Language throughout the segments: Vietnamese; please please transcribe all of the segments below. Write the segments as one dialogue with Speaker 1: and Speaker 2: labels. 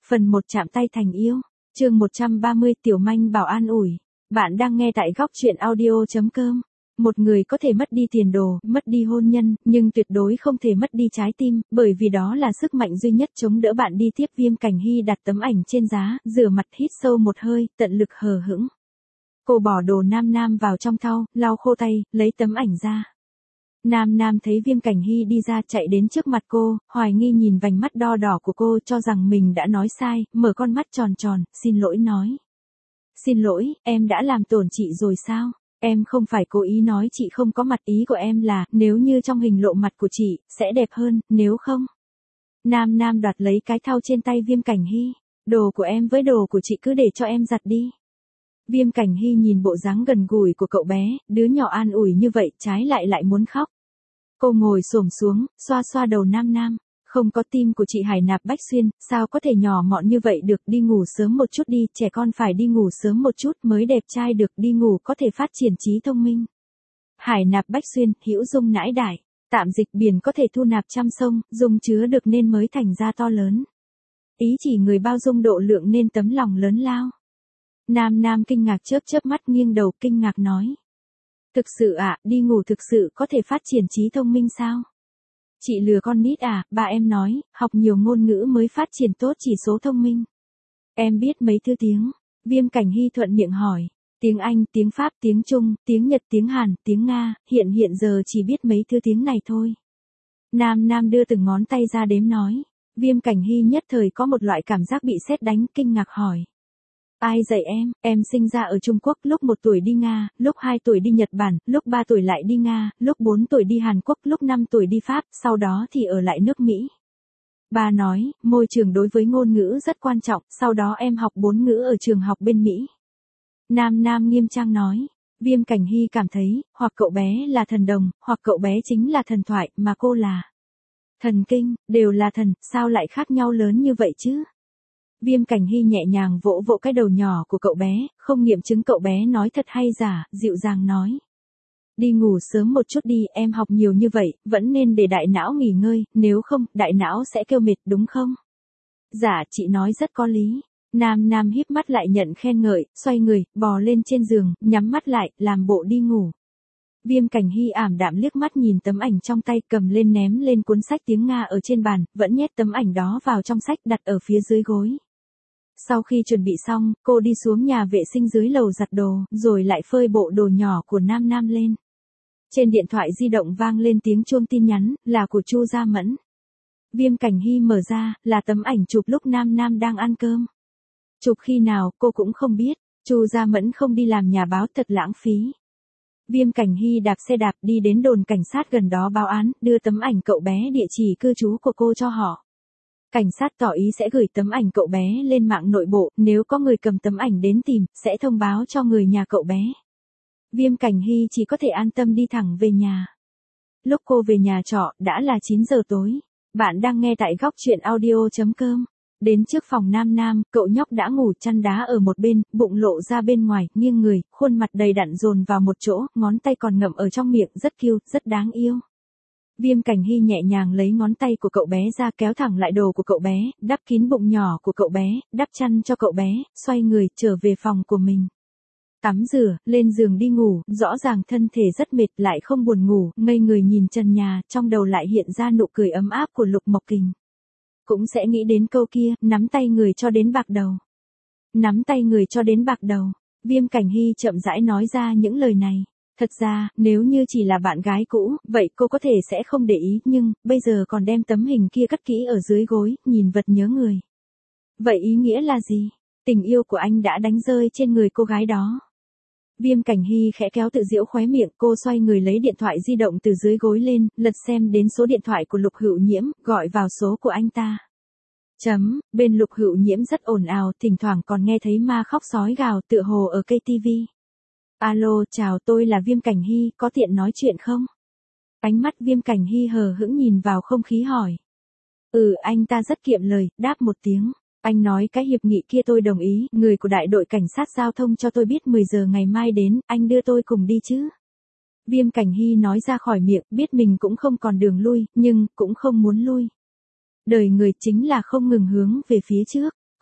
Speaker 1: Phần 1 chạm tay thành yêu. Chương 130 Tiểu Manh bảo an ủi. Bạn đang nghe tại góc truyện audio.com. Một người có thể mất đi tiền đồ, mất đi hôn nhân, nhưng tuyệt đối không thể mất đi trái tim, bởi vì đó là sức mạnh duy nhất chống đỡ bạn đi tiếp. Viêm Cảnh Hy đặt tấm ảnh trên giá, rửa mặt hít sâu một hơi, tận lực hờ hững. Cô bỏ đồ Nam Nam vào trong thau, lau khô tay, lấy tấm ảnh ra. Nam Nam thấy Viêm Cảnh Hy đi ra, chạy đến trước mặt cô, hoài nghi nhìn vành mắt đo đỏ của cô, cho rằng mình đã nói sai, mở con mắt tròn tròn, xin lỗi nói. Xin lỗi, em đã làm tổn chị rồi sao? Em không phải cố ý nói chị không có mặt, ý của em là, nếu như trong hình lộ mặt của chị, sẽ đẹp hơn, nếu không. Nam Nam đoạt lấy cái thau trên tay Viêm Cảnh Hy. Đồ của em với đồ của chị cứ để cho em giặt đi. Viêm Cảnh Hy nhìn bộ dáng gần gũi của cậu bé, đứa nhỏ an ủi như vậy, trái lại muốn khóc. Cô ngồi xổm xuống, xoa xoa đầu Nam Nam. Không có tim của chị Hải Nạp Bách Xuyên, sao có thể nhỏ mọn như vậy được, đi ngủ sớm một chút đi, trẻ con phải đi ngủ sớm một chút mới đẹp trai được, đi ngủ có thể phát triển trí thông minh. Hải Nạp Bách Xuyên, hữu dung nãi đại, tạm dịch biển có thể thu nạp trăm sông, dung chứa được nên mới thành ra to lớn. Ý chỉ người bao dung độ lượng nên tấm lòng lớn lao. Nam Nam kinh ngạc chớp mắt nghiêng đầu kinh ngạc nói. Thực sự ạ, đi ngủ thực sự có thể phát triển trí thông minh sao? Chị lừa con nít à, ba em nói, học nhiều ngôn ngữ mới phát triển tốt chỉ số thông minh. Em biết mấy thứ tiếng? Viêm Cảnh Hy thuận miệng hỏi. Tiếng Anh, tiếng Pháp, tiếng Trung, tiếng Nhật, tiếng Hàn, tiếng Nga, hiện giờ chỉ biết mấy thứ tiếng này thôi. Nam Nam đưa từng ngón tay ra đếm nói. Viêm Cảnh Hy nhất thời có một loại cảm giác bị sét đánh, kinh ngạc hỏi. Ai dạy em sinh ra ở Trung Quốc, lúc 1 tuổi đi Nga, lúc 2 tuổi đi Nhật Bản, lúc 3 tuổi lại đi Nga, lúc 4 tuổi đi Hàn Quốc, lúc 5 tuổi đi Pháp, sau đó thì ở lại nước Mỹ. Ba nói, môi trường đối với ngôn ngữ rất quan trọng, sau đó em học 4 ngữ ở trường học bên Mỹ. Nam Nam nghiêm trang nói, Viêm Cảnh Hy cảm thấy, hoặc cậu bé là thần đồng, hoặc cậu bé chính là thần thoại, mà cô là thần kinh, đều là thần, sao lại khác nhau lớn như vậy chứ? Viêm Cảnh Hy nhẹ nhàng vỗ vỗ cái đầu nhỏ của cậu bé, không nghiệm chứng cậu bé nói thật hay giả, dịu dàng nói. Đi ngủ sớm một chút đi, em học nhiều như vậy, vẫn nên để đại não nghỉ ngơi, nếu không, đại não sẽ kêu mệt đúng không? Dạ, chị nói rất có lý. Nam Nam híp mắt lại nhận khen ngợi, xoay người, bò lên trên giường, nhắm mắt lại, làm bộ đi ngủ. Viêm Cảnh Hy ảm đạm liếc mắt nhìn tấm ảnh trong tay, cầm lên ném lên cuốn sách tiếng Nga ở trên bàn, vẫn nhét tấm ảnh đó vào trong sách đặt ở phía dưới gối. Sau khi chuẩn bị xong, cô đi xuống nhà vệ sinh dưới lầu giặt đồ, rồi lại phơi bộ đồ nhỏ của Nam Nam lên. Trên điện thoại di động vang lên tiếng chuông tin nhắn, là của Chu Gia Mẫn. Viêm Cảnh Hy mở ra, là tấm ảnh chụp lúc Nam Nam đang ăn cơm. Chụp khi nào, cô cũng không biết, Chu Gia Mẫn không đi làm nhà báo thật lãng phí. Viêm Cảnh Hy đạp xe đạp đi đến đồn cảnh sát gần đó báo án, đưa tấm ảnh cậu bé địa chỉ cư trú của cô cho họ. Cảnh sát tỏ ý sẽ gửi tấm ảnh cậu bé lên mạng nội bộ, nếu có người cầm tấm ảnh đến tìm, sẽ thông báo cho người nhà cậu bé. Viêm Cảnh Hy chỉ có thể an tâm đi thẳng về nhà. Lúc cô về nhà trọ, đã là 9 giờ tối. Bạn đang nghe tại góc truyện audio.com. Đến trước phòng Nam Nam, cậu nhóc đã ngủ chăn đá ở một bên, bụng lộ ra bên ngoài, nghiêng người, khuôn mặt đầy đặn dồn vào một chỗ, ngón tay còn ngậm ở trong miệng, rất cute, rất đáng yêu. Viêm Cảnh Hy nhẹ nhàng lấy ngón tay của cậu bé ra, kéo thẳng lại đồ của cậu bé, đắp kín bụng nhỏ của cậu bé, đắp chăn cho cậu bé, xoay người, trở về phòng của mình. Tắm rửa, lên giường đi ngủ, rõ ràng thân thể rất mệt lại không buồn ngủ, ngây người nhìn trần nhà, trong đầu lại hiện ra nụ cười ấm áp của Lục Mộc Kình. Cũng sẽ nghĩ đến câu kia, nắm tay người cho đến bạc đầu. Nắm tay người cho đến bạc đầu. Viêm Cảnh Hy chậm rãi nói ra những lời này. Thật ra, nếu như chỉ là bạn gái cũ, vậy cô có thể sẽ không để ý, nhưng, bây giờ còn đem tấm hình kia cất kỹ ở dưới gối, nhìn vật nhớ người. Vậy ý nghĩa là gì? Tình yêu của anh đã đánh rơi trên người cô gái đó. Viêm Cảnh Hy khẽ kéo tự giễu khóe miệng, cô xoay người lấy điện thoại di động từ dưới gối lên, lật xem đến số điện thoại của Lục Hữu Nhiễm, gọi vào số của anh ta. Bên Lục Hữu Nhiễm rất ồn ào, thỉnh thoảng còn nghe thấy ma khóc sói gào, tựa hồ ở cây tivi. Alo, chào, tôi là Viêm Cảnh Hy, có tiện nói chuyện không? Ánh mắt Viêm Cảnh Hy hờ hững nhìn vào không khí hỏi. Anh ta rất kiệm lời, đáp một tiếng. Anh nói cái hiệp nghị kia tôi đồng ý, người của đại đội cảnh sát giao thông cho tôi biết 10 giờ ngày mai đến, anh đưa tôi cùng đi chứ? Viêm Cảnh Hy nói ra khỏi miệng, biết mình cũng không còn đường lui, nhưng, cũng không muốn lui. Đời người chính là không ngừng hướng về phía trước.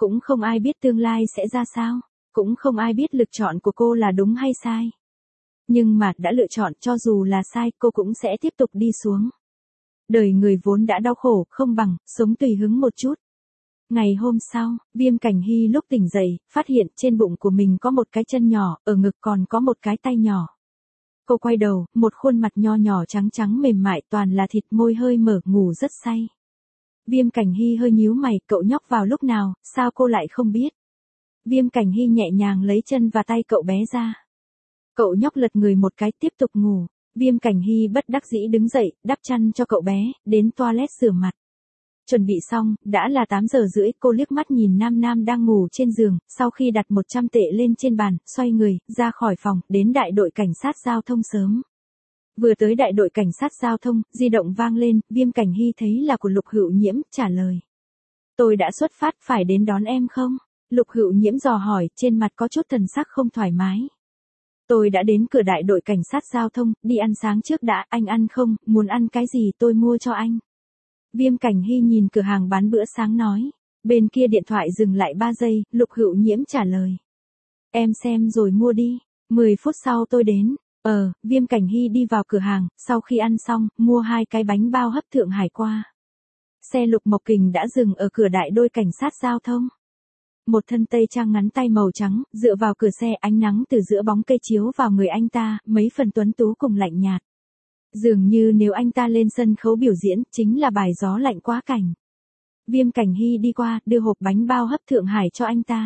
Speaker 1: Cũng không ai biết tương lai sẽ ra sao. Cũng không ai biết lựa chọn của cô là đúng hay sai. Nhưng mà đã lựa chọn, cho dù là sai, cô cũng sẽ tiếp tục đi xuống. Đời người vốn đã đau khổ, không bằng sống tùy hứng một chút. Ngày hôm sau, Viêm Cảnh Hy lúc tỉnh dậy, phát hiện trên bụng của mình có một cái chân nhỏ, ở ngực còn có một cái tay nhỏ. Cô quay đầu, một khuôn mặt nho nhỏ trắng trắng mềm mại toàn là thịt, môi hơi mở, ngủ rất say. Viêm Cảnh Hy hơi nhíu mày, cậu nhóc vào lúc nào, sao cô lại không biết? Viêm Cảnh Hy nhẹ nhàng lấy chân và tay cậu bé ra. Cậu nhóc lật người một cái tiếp tục ngủ. Viêm Cảnh Hy bất đắc dĩ đứng dậy, đắp chăn cho cậu bé, đến toilet rửa mặt. Chuẩn bị xong, đã là 8 giờ rưỡi, cô liếc mắt nhìn Nam Nam đang ngủ trên giường, sau khi đặt 100 tệ lên trên bàn, xoay người, ra khỏi phòng, đến đại đội cảnh sát giao thông sớm. Vừa tới đại đội cảnh sát giao thông, di động vang lên, Viêm Cảnh Hy thấy là của Lục Hữu Nhiễm, trả lời. Tôi đã xuất phát, phải đến đón em không? Lục Hữu Nhiễm dò hỏi, trên mặt có chút thần sắc không thoải mái. Tôi đã đến cửa đại đội cảnh sát giao thông, đi ăn sáng trước đã, anh ăn không, muốn ăn cái gì tôi mua cho anh. Viêm Cảnh Hy nhìn cửa hàng bán bữa sáng nói. Bên kia điện thoại dừng lại 3 giây, Lục Hữu Nhiễm trả lời. Em xem rồi mua đi, 10 phút sau tôi đến. Viêm Cảnh Hy đi vào cửa hàng, sau khi ăn xong, mua 2 cái bánh bao hấp Thượng Hải qua. Xe Lục Mộc Kình đã dừng ở cửa đại đội cảnh sát giao thông. Một thân tây trang ngắn tay màu trắng, dựa vào cửa xe, ánh nắng từ giữa bóng cây chiếu vào người anh ta, mấy phần tuấn tú cùng lạnh nhạt. Dường như nếu anh ta lên sân khấu biểu diễn, chính là bài gió lạnh quá cảnh. Viêm Cảnh Hy đi qua, đưa hộp bánh bao hấp Thượng Hải cho anh ta.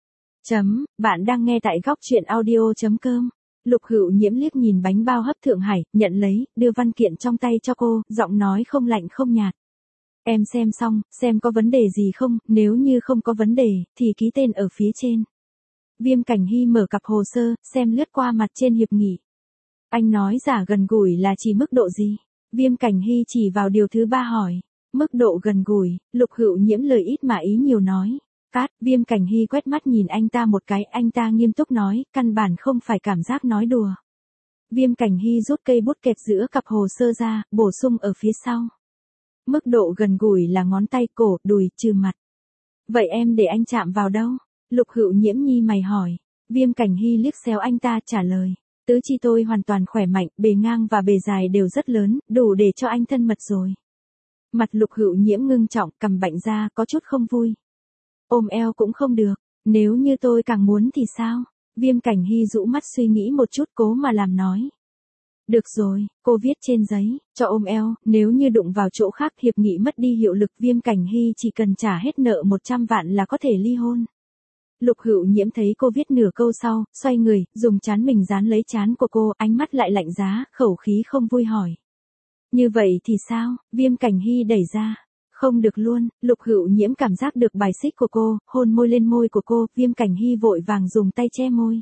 Speaker 1: Bạn đang nghe tại góc truyện audio.com. Lục Hữu Nhiễm liếc nhìn bánh bao hấp Thượng Hải, nhận lấy, đưa văn kiện trong tay cho cô, giọng nói không lạnh không nhạt. Em xem xong, xem có vấn đề gì không, nếu như không có vấn đề, thì ký tên ở phía trên. Viêm Cảnh Hy mở cặp hồ sơ, xem lướt qua mặt trên hiệp nghị. Anh nói giả gần gũi là chỉ mức độ gì? Viêm Cảnh Hy chỉ vào điều thứ 3 hỏi. Mức độ gần gũi, Lục Hữu Nhiễm lời ít mà ý nhiều nói. Viêm Cảnh Hy quét mắt nhìn anh ta một cái, anh ta nghiêm túc nói, căn bản không phải cảm giác nói đùa. Viêm Cảnh Hy rút cây bút kẹp giữa cặp hồ sơ ra, bổ sung ở phía sau. Mức độ gần gũi là ngón tay, cổ, đùi, trừ mặt. Vậy em để anh chạm vào đâu? Lục Hữu Nhiễm nhi mày hỏi. Viêm Cảnh Hy liếc xéo anh ta trả lời. Tứ chi tôi hoàn toàn khỏe mạnh, bề ngang và bề dài đều rất lớn, đủ để cho anh thân mật rồi. Mặt Lục Hữu Nhiễm ngưng trọng, cằm bạnh ra, có chút không vui. Ôm eo cũng không được, nếu như tôi càng muốn thì sao? Viêm Cảnh Hy rũ mắt suy nghĩ một chút, cố mà làm nói. Được rồi, cô viết trên giấy, cho ôm eo, nếu như đụng vào chỗ khác hiệp nghị mất đi hiệu lực. Viêm Cảnh Hy chỉ cần trả hết nợ 100 vạn là có thể ly hôn. Lục Hữu Nhiễm thấy cô viết nửa câu sau, xoay người, dùng trán mình dán lấy trán của cô, ánh mắt lại lạnh giá, khẩu khí không vui hỏi. Như vậy thì sao? Viêm Cảnh Hy đẩy ra. Không được luôn. Lục Hữu Nhiễm cảm giác được bài xích của cô, hôn môi lên môi của cô, Viêm Cảnh Hy vội vàng dùng tay che môi.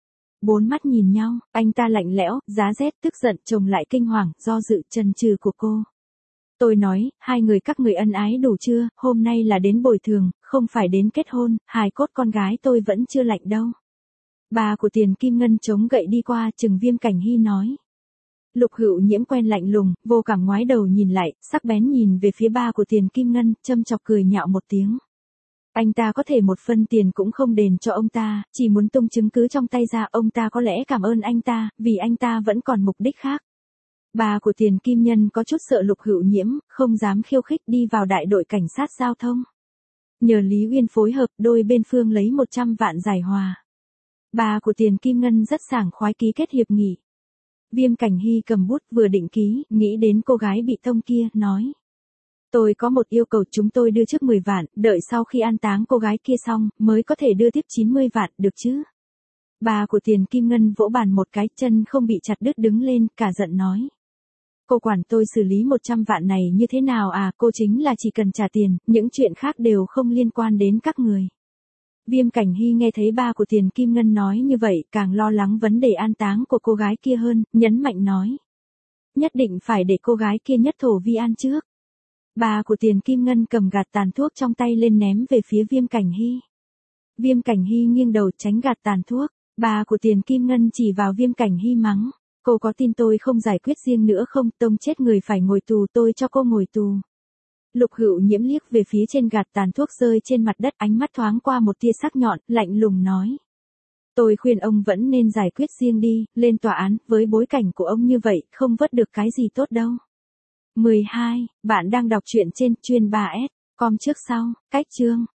Speaker 1: 4 mắt nhìn nhau, anh ta lạnh lẽo, giá rét, tức giận, chồng lại kinh hoàng, do dự, chần chừ của cô. Tôi nói, hai người các người ân ái đủ chưa, hôm nay là đến bồi thường, không phải đến kết hôn, hài cốt con gái tôi vẫn chưa lạnh đâu. Bà của Tiền Kim Ngân chống gậy đi qua, chừng Viêm Cảnh Hy nói. Lục Hữu Nhiễm quen lạnh lùng, vô cảm ngoái đầu nhìn lại, sắc bén nhìn về phía ba của Tiền Kim Ngân, châm chọc cười nhạo một tiếng. Anh ta có thể một phân tiền cũng không đền cho ông ta, chỉ muốn tung chứng cứ trong tay ra, ông ta có lẽ cảm ơn anh ta, vì anh ta vẫn còn mục đích khác. Bà của Tiền Kim Nhân có chút sợ Lục Hữu Nhiễm, không dám khiêu khích, đi vào đại đội cảnh sát giao thông. Nhờ Lý Uyên phối hợp, đôi bên phương lấy 100 vạn giải hòa. Bà của Tiền Kim Ngân rất sảng khoái ký kết hiệp nghị. Viêm Cảnh Hy cầm bút vừa định ký, nghĩ đến cô gái bị tông kia, nói. Tôi có một yêu cầu, chúng tôi đưa trước 10 vạn, đợi sau khi an táng cô gái kia xong, mới có thể đưa tiếp 90 vạn, được chứ? Bà của Tiền Kim Ngân vỗ bàn một cái, chân không bị chặt đứt đứng lên, cả giận nói. Cô quản tôi xử lý 100 vạn này như thế nào à, cô chính là chỉ cần trả tiền, những chuyện khác đều không liên quan đến các người. Viêm Cảnh Hy nghe thấy ba của Tiền Kim Ngân nói như vậy, càng lo lắng vấn đề an táng của cô gái kia hơn, nhấn mạnh nói. Nhất định phải để cô gái kia nhất thổ vi an trước. Bà của Tiền Kim Ngân cầm gạt tàn thuốc trong tay lên ném về phía Viêm Cảnh Hy. Viêm Cảnh Hy nghiêng đầu tránh gạt tàn thuốc, bà của Tiền Kim Ngân chỉ vào Viêm Cảnh Hy mắng. Cô có tin tôi không giải quyết riêng nữa không, tông chết người phải ngồi tù, tôi cho cô ngồi tù. Lục Hữu Nhiễm liếc về phía trên gạt tàn thuốc rơi trên mặt đất, ánh mắt thoáng qua một tia sắc nhọn, lạnh lùng nói. Tôi khuyên ông vẫn nên giải quyết riêng đi, lên tòa án, với bối cảnh của ông như vậy, không vớt được cái gì tốt đâu. 12. Bạn đang đọc truyện trên chuyên 3S. Com trước sau, cách chương.